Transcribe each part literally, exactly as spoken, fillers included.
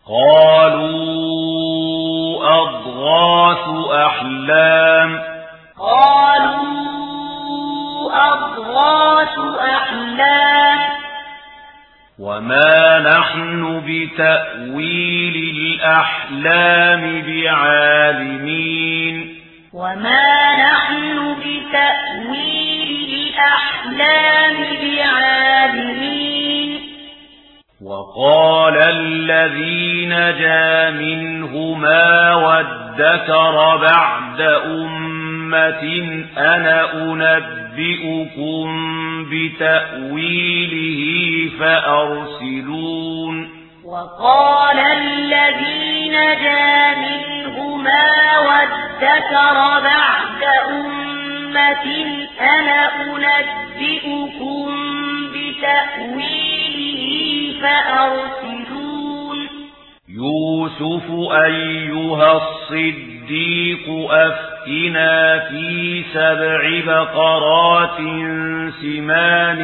قالوا أضغاث أحلام قالوا أضغاث أحلام وما نحن بتأويل الأحلام بعالمين وما نحن بتأويل الأحلام بعالمين وقال الذي نجا منهما وادكر بعد أمة أنا أنبئكم بتأويله فأرسلون وقال الذي نجا منهما وادكر بعد أمة أنا أنبئكم بتأويله فأرسلون يوسف أيها الصديق أفتنا في سبع بقرات سمان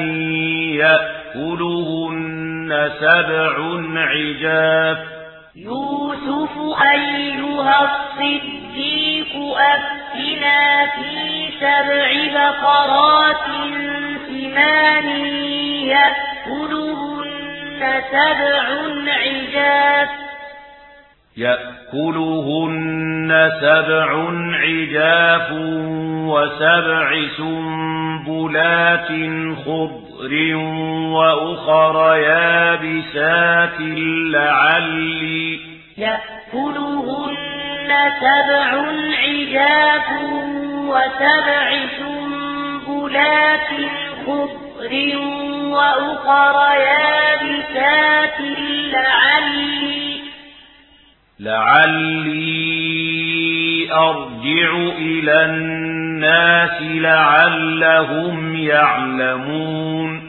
يأكلهن سبع عجاف يوسف أيها الصديق أفتنا في سبع بقرات سمان يأكلهن سبع عجاف يأكلهن سبع عجاف وسبع سنبلات خضر وأخر يابسات لعلي يأكلهن سبع عجاف وسبع سنبلات خضر وأخر يابسات لعلي لعلي أرجع إلى الناس لعلهم يعلمون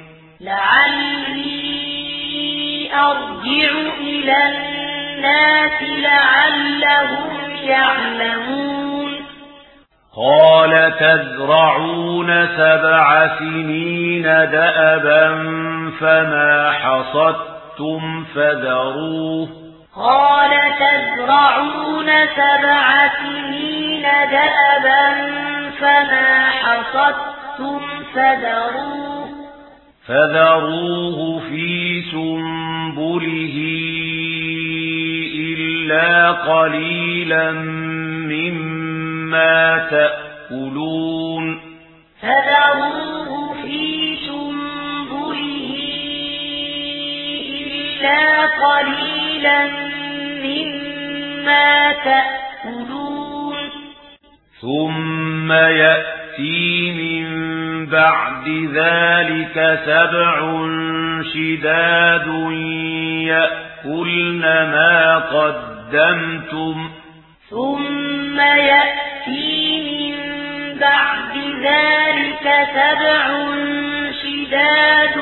لعلي أرجع إلى الناس لعلهم يعلمون قال تزرعون سبع سنين دأبا فما حصدتم فذروه قال تزرعون سبع سنين دأبا فما حصدتم فذروه فذروه في سنبله إلا قليلا مما تأكلون فذروه في سنبله إلا قليلا مما تأكلون ثم يأتي من بعد ذلك سبع شداد يأكلن ما قدمتم ثم يأتي من بعد ذلك سبع شداد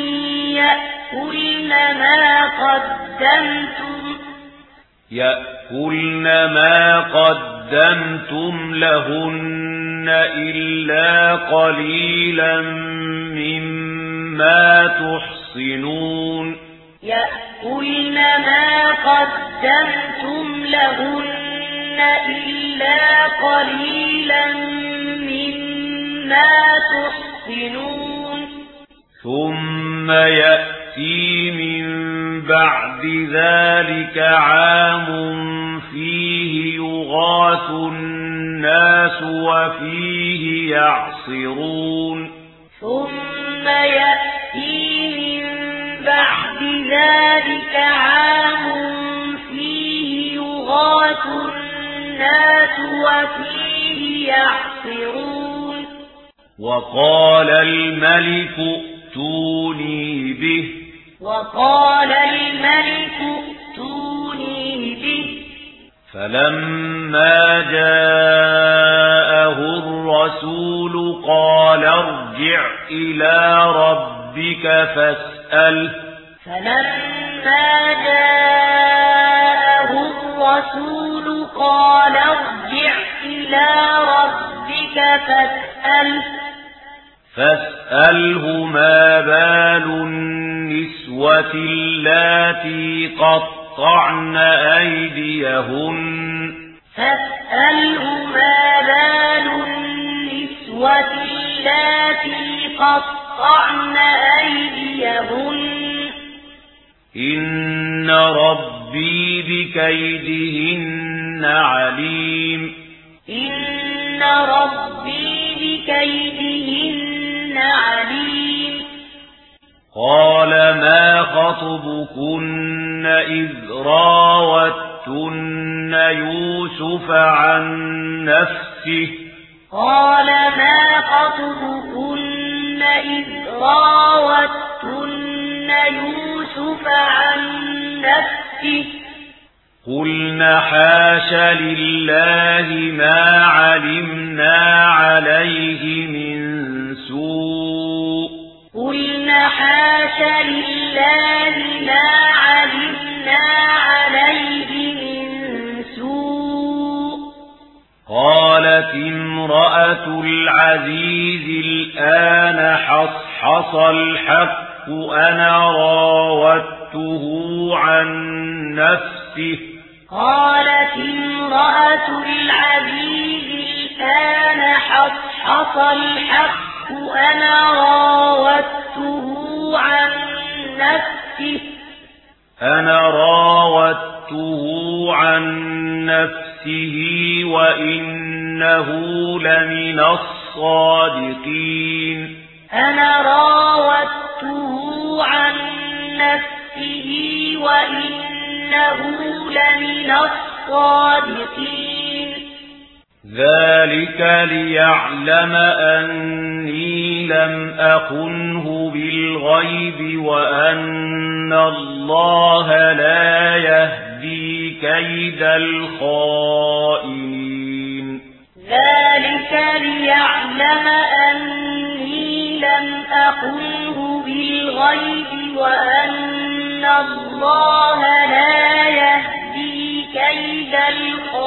يأكلن ما قدمتم يأكلن ما قدمتم لهن إلا قليلا مما تحصنون يأكلن ما قدمتم لهن إلا قليلا مما تحصنون ثم يأتي من بعد ذلك عام فيه يغاث الناس وفيه يعصرون ثم يأتي من بعد ذلك عام فيه يغاث الناس وفيه يعصرون وقال الملك ائتوني به وقال الملك ائتوني به فلما جاءه الرسول قال ارجع إلى ربك فاسأله فلما جاءه الرسول قال ارجع إلى ربك فاسأله فاسأله ما بال النسوة اللاتي قطعن قطعن أيديهن فاسألهما بال النسوة اللاتي قطعن أيديهن إن ربي بكيدهن عليم إن ربي بكيدهن عليم قال ما خطبكن إذ راوتن يوسف عن نفسه قال ما خطبكن إذ راوتن يوسف عن نفسه قلنا حاش لله ما علمنا عليه من سوء قلنا حاش لله ما علمنا عليه من سوء قالت امرأة العزيز الآن حصحص الحق أنا راودته عن نفسه قالت امرأة العزيز الآن حصحص الحق أنا راودته عن نفسه أنا راودته عن نفسه وإنه لمن الصادقين أنا راودته عن نفسه وإنه لمن الصادقين ذلك ليعلم أني لم أخنه بالغيب وأن الله لا يهدي كيد الخائنين ذلك ليعلم أني لم أخنه بالغيب وأن الله لا يهدي كيد الخائنين